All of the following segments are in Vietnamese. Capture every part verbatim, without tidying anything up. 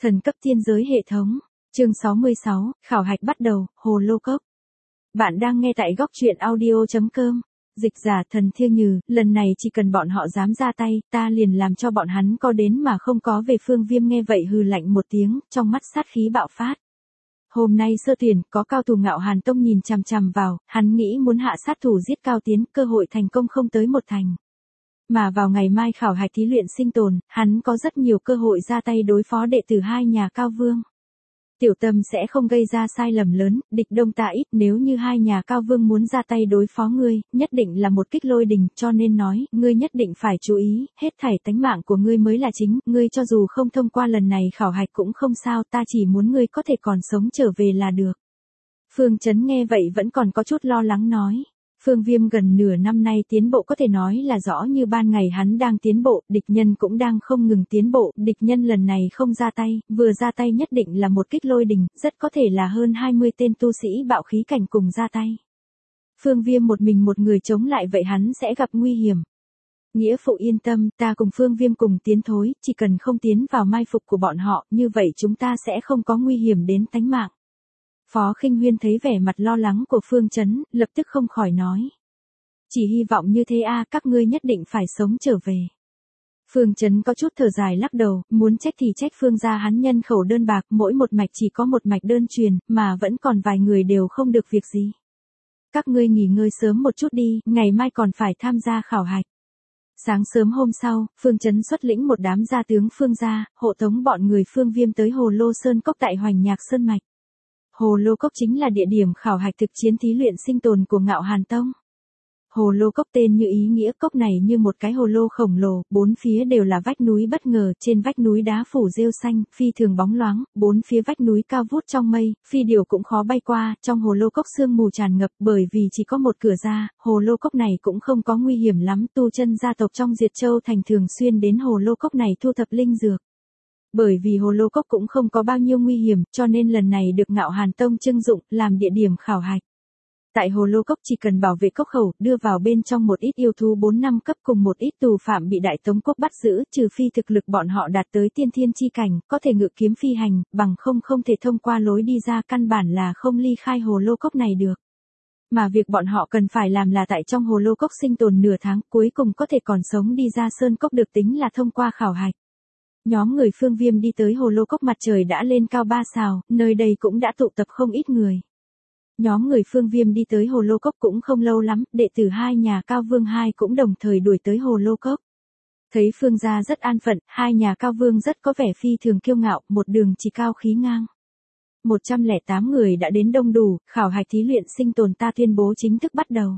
Thần cấp thiên giới hệ thống. Chương sáu mươi sáu, khảo hạch bắt đầu, Hồ Lô Cốc. Bạn đang nghe tại góc truyện audio chấm com. Dịch giả Thần Thiêng Nhừ, lần này chỉ cần bọn họ dám ra tay, ta liền làm cho bọn hắn có đến mà không có về. Phương Viêm nghe vậy hừ lạnh một tiếng, trong mắt sát khí bạo phát. Hôm nay sơ tuyển, có cao thủ Ngạo Hàn Tông nhìn chằm chằm vào, hắn nghĩ muốn hạ sát thủ giết Cao Tiến, cơ hội thành công không tới một thành. Mà vào ngày mai khảo hạch thí luyện sinh tồn, hắn có rất nhiều cơ hội ra tay đối phó đệ tử hai nhà Cao Vương. Tiểu Tâm sẽ không gây ra sai lầm lớn, địch đông ta ít, nếu như hai nhà Cao Vương muốn ra tay đối phó ngươi, nhất định là một kích lôi đình, cho nên nói, ngươi nhất định phải chú ý, hết thảy tánh mạng của ngươi mới là chính, ngươi cho dù không thông qua lần này khảo hạch cũng không sao, ta chỉ muốn ngươi có thể còn sống trở về là được. Phương Chấn nghe vậy vẫn còn có chút lo lắng nói. Phương Viêm gần nửa năm nay tiến bộ có thể nói là rõ như ban ngày, hắn đang tiến bộ, địch nhân cũng đang không ngừng tiến bộ, địch nhân lần này không ra tay, vừa ra tay nhất định là một kích lôi đình, rất có thể là hơn hai mươi tên tu sĩ bạo khí cảnh cùng ra tay. Phương Viêm một mình một người chống lại vậy hắn sẽ gặp nguy hiểm. Nghĩa phụ yên tâm, ta cùng Phương Viêm cùng tiến thối, chỉ cần không tiến vào mai phục của bọn họ, như vậy chúng ta sẽ không có nguy hiểm đến tánh mạng. Phó Khinh Huyên thấy vẻ mặt lo lắng của Phương Chấn, lập tức không khỏi nói. Chỉ hy vọng như thế a, các ngươi nhất định phải sống trở về. Phương Chấn có chút thở dài lắc đầu, muốn trách thì trách Phương gia hắn nhân khẩu đơn bạc, mỗi một mạch chỉ có một mạch đơn truyền, mà vẫn còn vài người đều không được việc gì. Các ngươi nghỉ ngơi sớm một chút đi, ngày mai còn phải tham gia khảo hạch. Sáng sớm hôm sau, Phương Chấn xuất lĩnh một đám gia tướng Phương gia, hộ tống bọn người Phương Viêm tới Hồ Lô Sơn Cốc tại Hoành Nhạc Sơn Mạch. Hồ Lô Cốc chính là địa điểm khảo hạch thực chiến thí luyện sinh tồn của Ngạo Hàn Tông. Hồ Lô Cốc tên như ý nghĩa, cốc này như một cái hồ lô khổng lồ, bốn phía đều là vách núi bất ngờ, trên vách núi đá phủ rêu xanh, phi thường bóng loáng, bốn phía vách núi cao vút trong mây, phi điểu cũng khó bay qua, trong Hồ Lô Cốc sương mù tràn ngập, bởi vì chỉ có một cửa ra, Hồ Lô Cốc này cũng không có nguy hiểm lắm, tu chân gia tộc trong Diệt Châu thành thường xuyên đến Hồ Lô Cốc này thu thập linh dược. Bởi vì Hồ Lô Cốc cũng không có bao nhiêu nguy hiểm, cho nên lần này được Ngạo Hàn Tông trưng dụng, làm địa điểm khảo hạch. Tại Hồ Lô Cốc chỉ cần bảo vệ cốc khẩu, đưa vào bên trong một ít yêu thú bốn năm cấp cùng một ít tù phạm bị Đại Tống Quốc bắt giữ, trừ phi thực lực bọn họ đạt tới tiên thiên chi cảnh, có thể ngự kiếm phi hành, bằng không không thể thông qua lối đi ra, căn bản là không ly khai Hồ Lô Cốc này được. Mà việc bọn họ cần phải làm là tại trong Hồ Lô Cốc sinh tồn nửa tháng, cuối cùng có thể còn sống đi ra Sơn Cốc được tính là thông qua khảo hạch. Nhóm người Phương Viêm đi tới Hồ Lô Cốc, mặt trời đã lên cao ba sào, nơi đây cũng đã tụ tập không ít người. Nhóm người Phương Viêm đi tới Hồ Lô Cốc cũng không lâu lắm, đệ tử hai nhà Cao Vương hai cũng đồng thời đuổi tới Hồ Lô Cốc. Thấy Phương gia rất an phận, hai nhà Cao Vương rất có vẻ phi thường kiêu ngạo, một đường chỉ cao khí ngang. một trăm lẻ tám người đã đến đông đủ, khảo hạch thí luyện sinh tồn ta tuyên bố chính thức bắt đầu.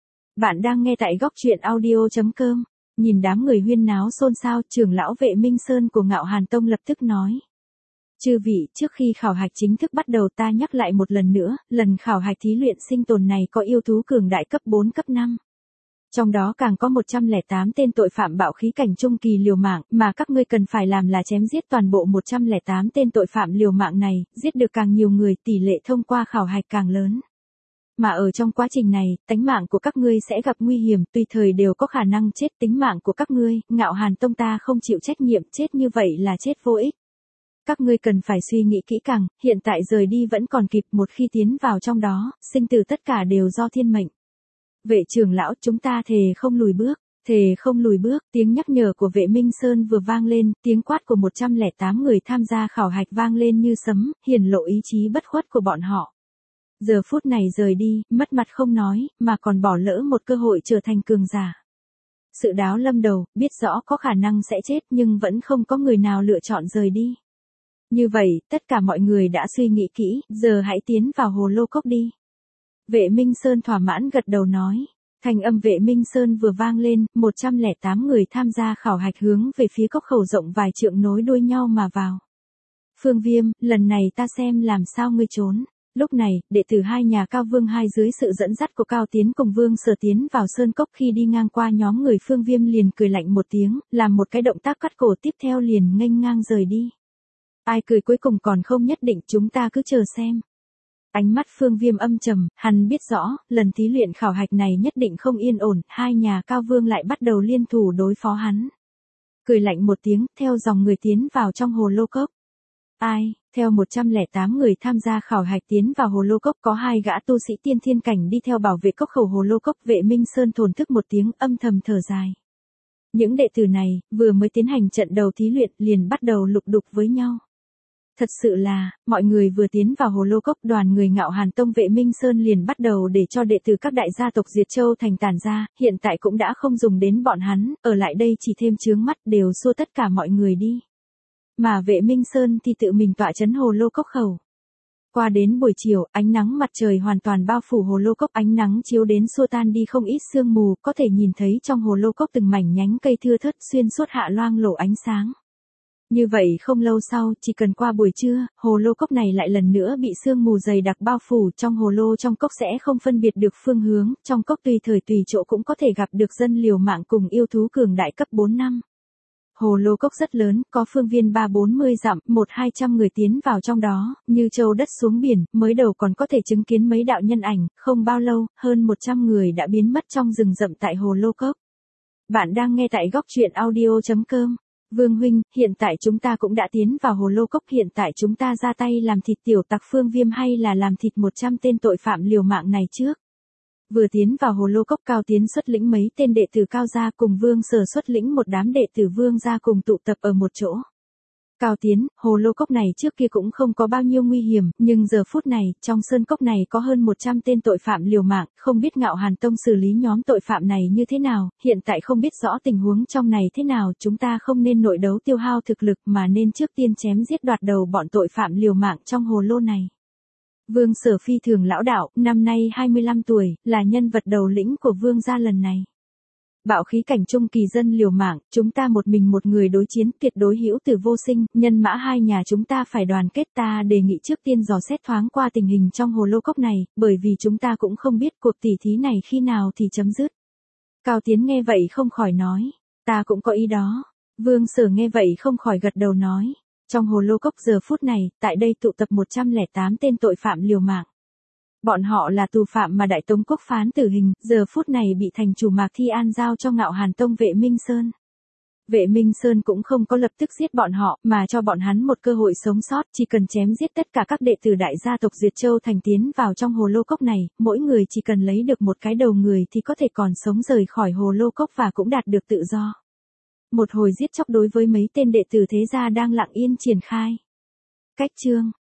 Bạn đang nghe tại góc truyện audio chấm com. Nhìn đám người huyên náo xôn xao, trưởng lão Vệ Minh Sơn của Ngạo Hàn Tông lập tức nói. Chư vị, trước khi khảo hạch chính thức bắt đầu ta nhắc lại một lần nữa, lần khảo hạch thí luyện sinh tồn này có yêu thú cường đại cấp bốn cấp năm. Trong đó càng có một trăm lẻ tám tên tội phạm bạo khí cảnh trung kỳ liều mạng, mà các ngươi cần phải làm là chém giết toàn bộ một trăm lẻ tám tên tội phạm liều mạng này, giết được càng nhiều người, tỷ lệ thông qua khảo hạch càng lớn. Mà ở trong quá trình này, tánh mạng của các ngươi sẽ gặp nguy hiểm, tùy thời đều có khả năng chết. Tính mạng của các ngươi, Ngạo Hàn Tông ta không chịu trách nhiệm, chết như vậy là chết vô ích. Các ngươi cần phải suy nghĩ kỹ càng, hiện tại rời đi vẫn còn kịp, một khi tiến vào trong đó, sinh tử tất cả đều do thiên mệnh. Vệ trưởng lão, chúng ta thề không lùi bước, thề không lùi bước, tiếng nhắc nhở của Vệ Minh Sơn vừa vang lên, tiếng quát của một trăm lẻ tám người tham gia khảo hạch vang lên như sấm, hiển lộ ý chí bất khuất của bọn họ. Giờ phút này rời đi, mất mặt không nói, mà còn bỏ lỡ một cơ hội trở thành cường giả. Sự đáo lâm đầu, biết rõ có khả năng sẽ chết nhưng vẫn không có người nào lựa chọn rời đi. Như vậy, tất cả mọi người đã suy nghĩ kỹ, giờ hãy tiến vào Hồ Lô Cốc đi. Vệ Minh Sơn thỏa mãn gật đầu nói. Thanh âm Vệ Minh Sơn vừa vang lên, một trăm lẻ tám người tham gia khảo hạch hướng về phía cốc khẩu rộng vài trượng nối đuôi nhau mà vào. Phương Viêm, lần này ta xem làm sao ngươi trốn. Lúc này, đệ tử hai nhà Cao Vương hai dưới sự dẫn dắt của Cao Tiến cùng Vương Sở tiến vào Sơn Cốc, khi đi ngang qua nhóm người Phương Viêm liền cười lạnh một tiếng, làm một cái động tác cắt cổ, tiếp theo liền nghênh ngang rời đi. Ai cười cuối cùng còn không nhất định, chúng ta cứ chờ xem. Ánh mắt Phương Viêm âm trầm, hắn biết rõ, lần thí luyện khảo hạch này nhất định không yên ổn, hai nhà Cao Vương lại bắt đầu liên thủ đối phó hắn. Cười lạnh một tiếng, theo dòng người tiến vào trong Hồ Lô Cốc. Ai, theo một trăm lẻ tám người tham gia khảo hạch tiến vào hồ lô cốc có hai gã tu sĩ tiên thiên cảnh đi theo bảo vệ cốc khẩu hồ lô cốc. Vệ Minh Sơn thổn thức một tiếng âm thầm thở dài. Những đệ tử này, vừa mới tiến hành trận đầu thí luyện liền bắt đầu lục đục với nhau. Thật sự là, mọi người vừa tiến vào hồ lô cốc đoàn người Ngạo Hàn Tông Vệ Minh Sơn liền bắt đầu để cho đệ tử các đại gia tộc Diệt Châu thành tản ra, hiện tại cũng đã không dùng đến bọn hắn, ở lại đây chỉ thêm chướng mắt đều xua tất cả mọi người đi. Mà Vệ Minh Sơn thì tự mình tọa trấn hồ lô cốc khẩu. Qua đến buổi chiều, ánh nắng mặt trời hoàn toàn bao phủ hồ lô cốc, ánh nắng chiếu đến xua tan đi không ít sương mù, có thể nhìn thấy trong hồ lô cốc từng mảnh nhánh cây thưa thớt xuyên suốt hạ loang lổ ánh sáng. Như vậy không lâu sau, chỉ cần qua buổi trưa, hồ lô cốc này lại lần nữa bị sương mù dày đặc bao phủ, trong hồ lô trong cốc sẽ không phân biệt được phương hướng, trong cốc tùy thời tùy chỗ cũng có thể gặp được dân liều mạng cùng yêu thú cường đại cấp bốn năm. Hồ lô cốc rất lớn, có phương viên ba bốn mươi dặm, một hai trăm người tiến vào trong đó, như châu đất xuống biển, mới đầu còn có thể chứng kiến mấy đạo nhân ảnh, không bao lâu, hơn một trăm người đã biến mất trong rừng rậm tại hồ lô cốc. Bạn đang nghe tại góc truyện audio chấm com. Vương huynh, hiện tại chúng ta cũng đã tiến vào hồ lô cốc, hiện tại chúng ta ra tay làm thịt tiểu tặc Phương Viêm hay là làm thịt một trăm tên tội phạm liều mạng này trước? Vừa tiến vào hồ lô cốc, Cao Tiến xuất lĩnh mấy tên đệ tử Cao gia cùng Vương Sở xuất lĩnh một đám đệ tử Vương gia cùng tụ tập ở một chỗ. Cao Tiến, hồ lô cốc này trước kia cũng không có bao nhiêu nguy hiểm, nhưng giờ phút này, trong sơn cốc này có hơn một trăm tên tội phạm liều mạng, không biết Ngạo Hàn Tông xử lý nhóm tội phạm này như thế nào, hiện tại không biết rõ tình huống trong này thế nào, chúng ta không nên nội đấu tiêu hao thực lực mà nên trước tiên chém giết đoạt đầu bọn tội phạm liều mạng trong hồ lô này. Vương Sở phi thường lão đạo, năm nay hai mươi lăm tuổi, là nhân vật đầu lĩnh của Vương gia lần này. Bạo khí cảnh trung kỳ dân liều mạng, chúng ta một mình một người đối chiến, tuyệt đối hữu tử vô sinh, nhân mã hai nhà chúng ta phải đoàn kết. Ta đề nghị trước tiên dò xét thoáng qua tình hình trong hồ lô cốc này, bởi vì chúng ta cũng không biết cuộc tỉ thí này khi nào thì chấm dứt. Cao Tiến nghe vậy không khỏi nói, ta cũng có ý đó. Vương Sở nghe vậy không khỏi gật đầu nói, trong hồ lô cốc giờ phút này, tại đây tụ tập một trăm lẻ tám tên tội phạm liều mạng. Bọn họ là tù phạm mà Đại Tống quốc phán tử hình, giờ phút này bị thành chủ Mạc Thi An giao cho Ngạo Hàn Tông Vệ Minh Sơn. Vệ Minh Sơn cũng không có lập tức giết bọn họ, mà cho bọn hắn một cơ hội sống sót, chỉ cần chém giết tất cả các đệ tử đại gia tộc Diệt Châu thành tiến vào trong hồ lô cốc này, mỗi người chỉ cần lấy được một cái đầu người thì có thể còn sống rời khỏi hồ lô cốc và cũng đạt được tự do. Một hồi giết chóc đối với mấy tên đệ tử thế gia đang lặng yên triển khai. Cách chương